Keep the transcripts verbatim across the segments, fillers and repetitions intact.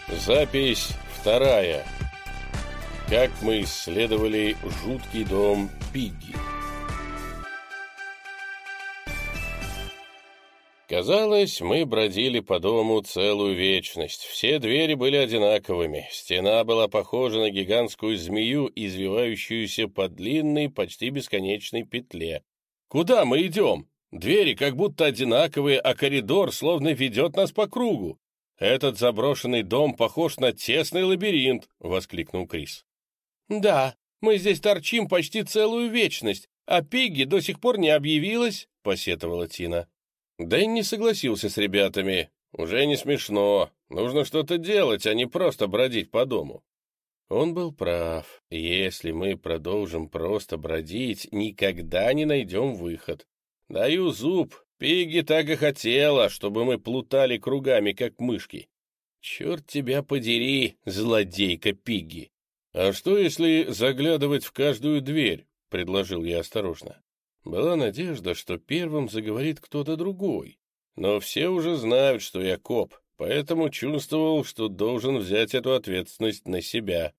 Запись вторая. Как мы исследовали жуткий дом Пигги. Казалось, мы бродили по дому целую вечность. Все двери были одинаковыми. Стена была похожа на гигантскую змею, извивающуюся по длинной, почти бесконечной петле. Куда мы идем? Двери как будто одинаковые, а коридор словно ведет нас по кругу. «Этот заброшенный дом похож на тесный лабиринт», — воскликнул Крис. «Да, мы здесь торчим почти целую вечность, а Пигги до сих пор не объявилась», — посетовала Тина. Дэнни согласился с ребятами. «Уже не смешно. Нужно что-то делать, а не просто бродить по дому». Он был прав. Если мы продолжим просто бродить, никогда не найдем выход. Даю зуб. Пигги так и хотела, чтобы мы плутали кругами, как мышки. Черт тебя подери, злодейка Пигги. А что, если заглядывать в каждую дверь? — предложил я осторожно. Была надежда, что первым заговорит кто-то другой. Но все уже знают, что я коп, поэтому чувствовал, что должен взять эту ответственность на себя.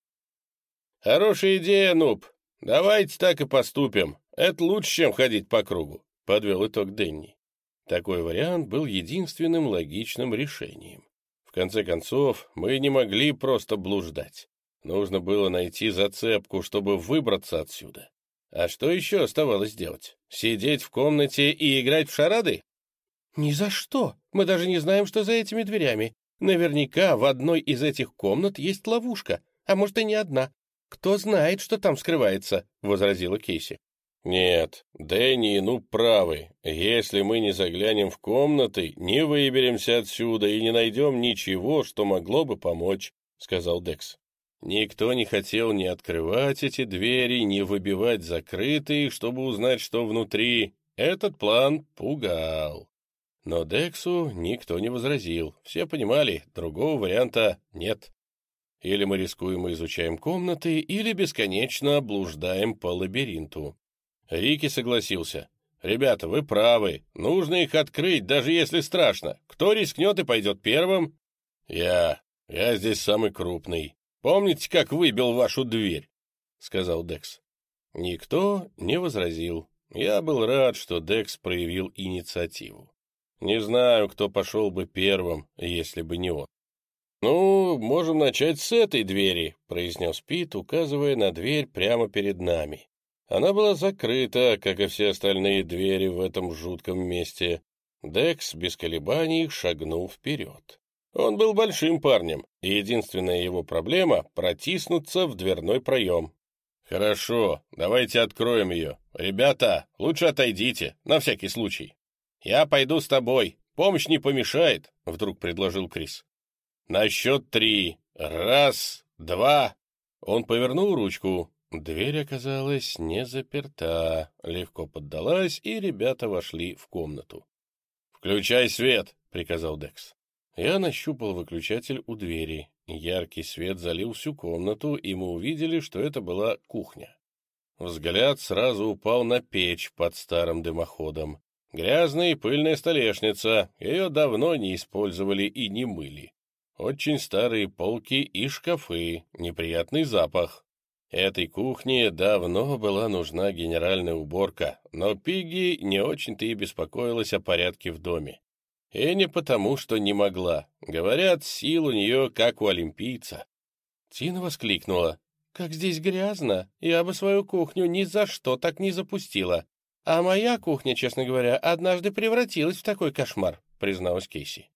«Хорошая идея, Нуб. Давайте так и поступим. Это лучше, чем ходить по кругу», — подвел итог Дэнни. Такой вариант был единственным логичным решением. В конце концов, мы не могли просто блуждать. Нужно было найти зацепку, чтобы выбраться отсюда. А что еще оставалось делать? Сидеть в комнате и играть в шарады? Ни за что. Мы даже не знаем, что за этими дверями. Наверняка в одной из этих комнат есть ловушка, а может и не одна. Кто знает, что там скрывается, — возразила Кейси. «Нет, Дэнни и Нуб правы. Если мы не заглянем в комнаты, не выберемся отсюда и не найдем ничего, что могло бы помочь», — сказал Декс. Никто не хотел ни открывать эти двери, ни выбивать закрытые, чтобы узнать, что внутри. Этот план пугал. Но Дексу никто не возразил. Все понимали, другого варианта нет. Или мы рискуем и изучаем комнаты, или бесконечно блуждаем по лабиринту. Рики согласился. «Ребята, вы правы. Нужно их открыть, даже если страшно. Кто рискнет и пойдет первым?» «Я. Я здесь самый крупный. Помните, как выбил вашу дверь?» — сказал Декс. Никто не возразил. Я был рад, что Декс проявил инициативу. Не знаю, кто пошел бы первым, если бы не он. «Ну, можем начать с этой двери», — произнес Пит, указывая на дверь прямо перед нами. Она была закрыта, как и все остальные двери в этом жутком месте. Декс без колебаний шагнул вперед. Он был большим парнем, и единственная его проблема — протиснуться в дверной проем. «Хорошо, давайте откроем ее. Ребята, лучше отойдите, на всякий случай». «Я пойду с тобой, помощь не помешает», — вдруг предложил Крис. «На счет три. Раз, два». Он повернул ручку. Дверь оказалась не заперта, легко поддалась, и ребята вошли в комнату. «Включай свет», — приказал Декс. Я нащупал выключатель у двери. Яркий свет залил всю комнату, и мы увидели, что это была кухня. Взгляд сразу упал на печь под старым дымоходом. Грязная и пыльная столешница, ее давно не использовали и не мыли. Очень старые полки и шкафы, неприятный запах. Этой кухне давно была нужна генеральная уборка, но Пигги не очень-то и беспокоилась о порядке в доме. И не потому, что не могла. Говорят, сил у нее, как у олимпийца. Тина воскликнула. «Как здесь грязно! Я бы свою кухню ни за что так не запустила. А моя кухня, честно говоря, однажды превратилась в такой кошмар», — призналась Кейси.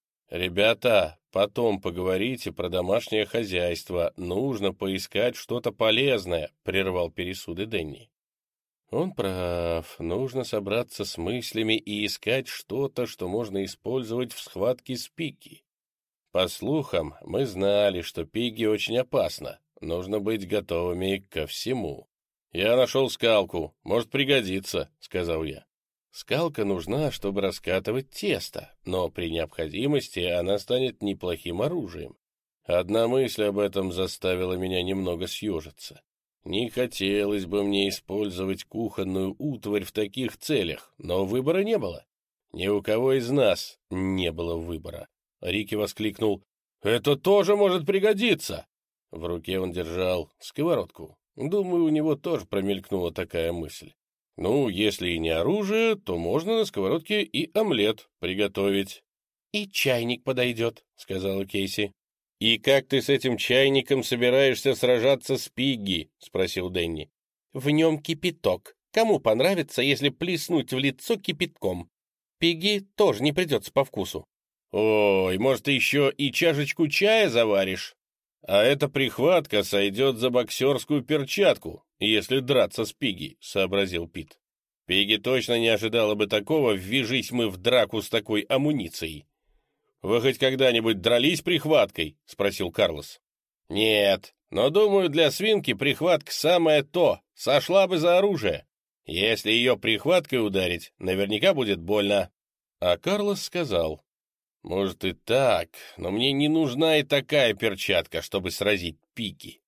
«Ребята, потом поговорите про домашнее хозяйство. Нужно поискать что-то полезное», — прервал пересуды Дэнни. Он прав. Нужно собраться с мыслями и искать что-то, что можно использовать в схватке с Пигги. По слухам, мы знали, что Пигги очень опасна. Нужно быть готовыми ко всему. «Я нашел скалку. Может пригодиться», — сказал я. Скалка нужна, чтобы раскатывать тесто, но при необходимости она станет неплохим оружием. Одна мысль об этом заставила меня немного съежиться. Не хотелось бы мне использовать кухонную утварь в таких целях, но выбора не было. Ни у кого из нас не было выбора. Рики воскликнул: Это тоже может пригодиться!» В руке он держал сковородку. Думаю, у него тоже промелькнула такая мысль. Ну, если и не оружие, то можно на сковородке и омлет приготовить. «И чайник подойдет», — сказала Кейси. «И как ты с этим чайником собираешься сражаться с Пигги?» — спросил Дэнни. «В нем кипяток. Кому понравится, если плеснуть в лицо кипятком? Пигги тоже не придется по вкусу». «Ой, может, ты еще и чашечку чая заваришь? А эта прихватка сойдет за боксерскую перчатку, если драться с Пигги», — сообразил Пит. «Пигги точно не ожидала бы такого, ввяжись мы в драку с такой амуницией». «Вы хоть когда-нибудь дрались прихваткой?» — спросил Карлос. «Нет, но, думаю, для свинки прихватка самое то, сошла бы за оружие. Если ее прихваткой ударить, наверняка будет больно». А Карлос сказал: «Может и так, но мне не нужна и такая перчатка, чтобы сразить Пигги.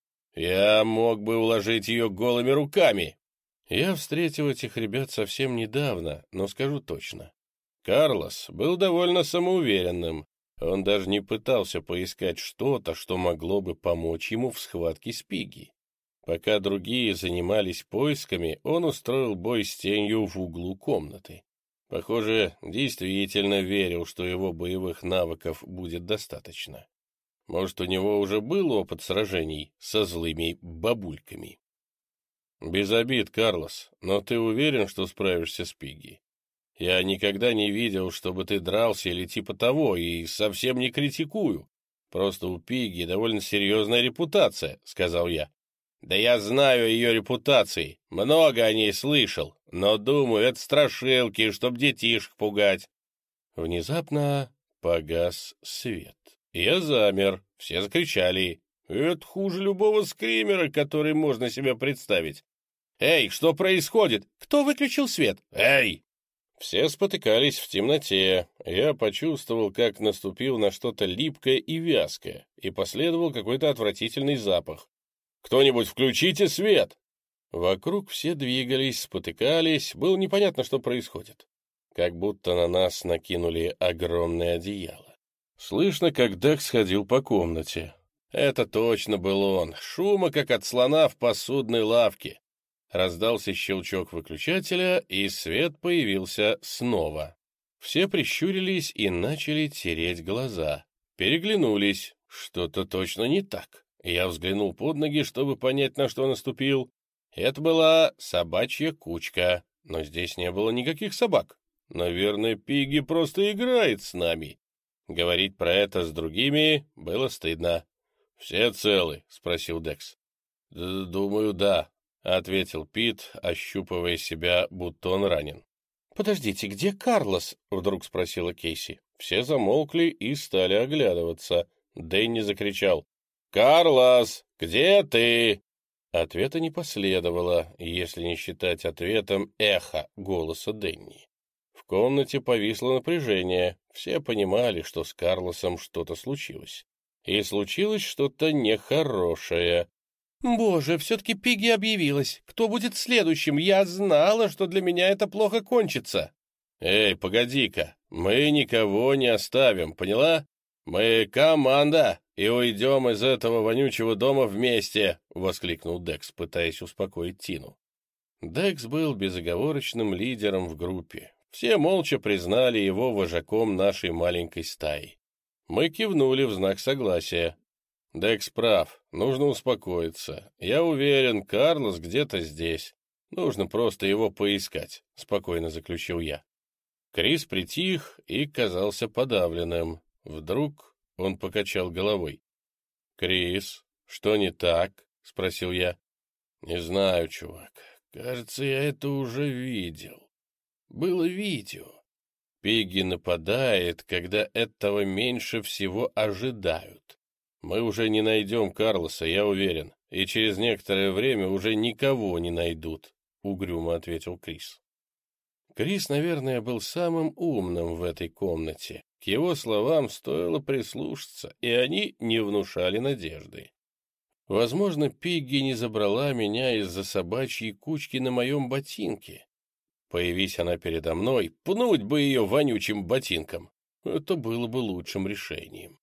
Я мог бы уложить ее голыми руками». Я встретил этих ребят совсем недавно, но скажу точно. Карлос был довольно самоуверенным. Он даже не пытался поискать что-то, что могло бы помочь ему в схватке с Пигги. Пока другие занимались поисками, он устроил бой с тенью в углу комнаты. Похоже, действительно верил, что его боевых навыков будет достаточно. Может, у него уже был опыт сражений со злыми бабульками. «Без обид, Карлос, но ты уверен, что справишься с Пигги? Я никогда не видел, чтобы ты дрался или типа того, и совсем не критикую. Просто у Пигги довольно серьезная репутация», — сказал я. «Да я знаю ее репутации, много о ней слышал, но, думаю, это страшилки, чтоб детишек пугать». Внезапно погас свет. Я замер, все закричали. «Это хуже любого скримера, который можно себе представить». «Эй, что происходит? Кто выключил свет? Эй!» Все спотыкались в темноте. Я почувствовал, как наступил на что-то липкое и вязкое, и последовал какой-то отвратительный запах. «Кто-нибудь включите свет!» Вокруг все двигались, спотыкались, было непонятно, что происходит. Как будто на нас накинули огромное одеяло. Слышно, как Декс ходил по комнате. Это точно был он, шума, как от слона в посудной лавке. Раздался щелчок выключателя, и свет появился снова. Все прищурились и начали тереть глаза. Переглянулись. Что-то точно не так. Я взглянул под ноги, чтобы понять, на что наступил. Это была собачья кучка, но здесь не было никаких собак. Наверное, Пигги просто играет с нами. Говорить про это с другими было стыдно. «Все целы?» — спросил Декс. «Думаю, да», — ответил Пит, ощупывая себя, будто он ранен. «Подождите, где Карлос?» — вдруг спросила Кейси. Все замолкли и стали оглядываться. Дэнни закричал: «Карлос, где ты?» Ответа не последовало, если не считать ответом эхо голоса Дэнни. В комнате повисло напряжение. Все понимали, что с Карлосом что-то случилось. И случилось что-то нехорошее. «Боже, все-таки Пигги объявилась. Кто будет следующим? Я знала, что для меня это плохо кончится». «Эй, погоди-ка, мы никого не оставим, поняла? Мы команда, и уйдем из этого вонючего дома вместе», — воскликнул Декс, пытаясь успокоить Тину. Декс был безоговорочным лидером в группе. Все молча признали его вожаком нашей маленькой стаи. Мы кивнули в знак согласия. «Декс прав, нужно успокоиться. Я уверен, Карлос где-то здесь. Нужно просто его поискать», — спокойно заключил я. Крис притих и казался подавленным. Вдруг он покачал головой. «Крис, что не так?» — спросил я. «Не знаю, чувак. Кажется, я это уже видел. Было видео. Пигги нападает, когда этого меньше всего ожидают. Мы уже не найдем Карлоса, я уверен, и через некоторое время уже никого не найдут», — угрюмо ответил Крис. Крис, наверное, был самым умным в этой комнате. К его словам стоило прислушаться, и они не внушали надежды. Возможно, Пигги не забрала меня из-за собачьей кучки на моем ботинке. Появись она передо мной, пнуть бы ее вонючим ботинком. Это было бы лучшим решением.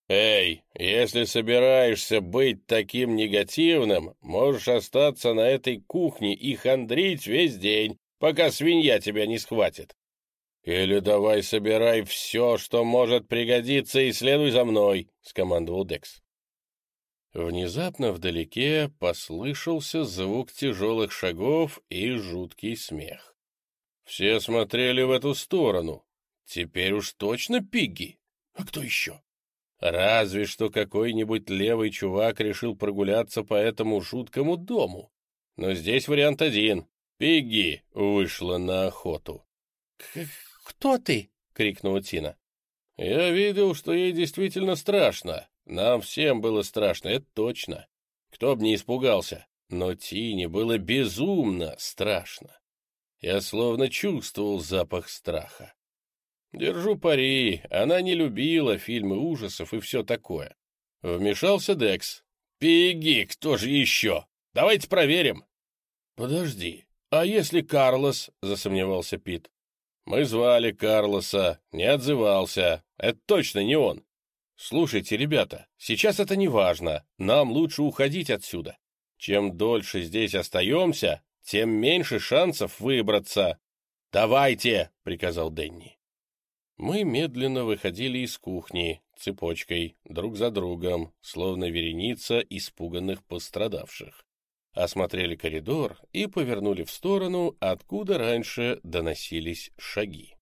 «Эй, если собираешься быть таким негативным, можешь остаться на этой кухне и хандрить весь день, пока свинья тебя не схватит. Или давай собирай все, что может пригодиться, и следуй за мной», — скомандовал Декс. Внезапно вдалеке послышался звук тяжелых шагов и жуткий смех. Все смотрели в эту сторону. Теперь уж точно Пигги. А кто еще? Разве что какой-нибудь левый чувак решил прогуляться по этому жуткому дому. Но здесь вариант один. Пигги вышла на охоту. «Кто ты?» — крикнула Тина. «Я видел, что ей действительно страшно. Нам всем было страшно, это точно. Кто б не испугался. Но Тине было безумно страшно. Я словно чувствовал запах страха. Держу пари, она не любила фильмы ужасов и все такое». Вмешался Декс. «Пигги, кто же еще? Давайте проверим». «Подожди, а если Карлос?» — засомневался Пит. «Мы звали Карлоса, не отзывался. Это точно не он. Слушайте, ребята, сейчас это не важно. Нам лучше уходить отсюда. Чем дольше здесь остаемся, тем меньше шансов выбраться. Давайте!» — приказал Дэнни. Мы медленно выходили из кухни, цепочкой, друг за другом, словно вереница испуганных пострадавших. Осмотрели коридор и повернули в сторону, откуда раньше доносились шаги.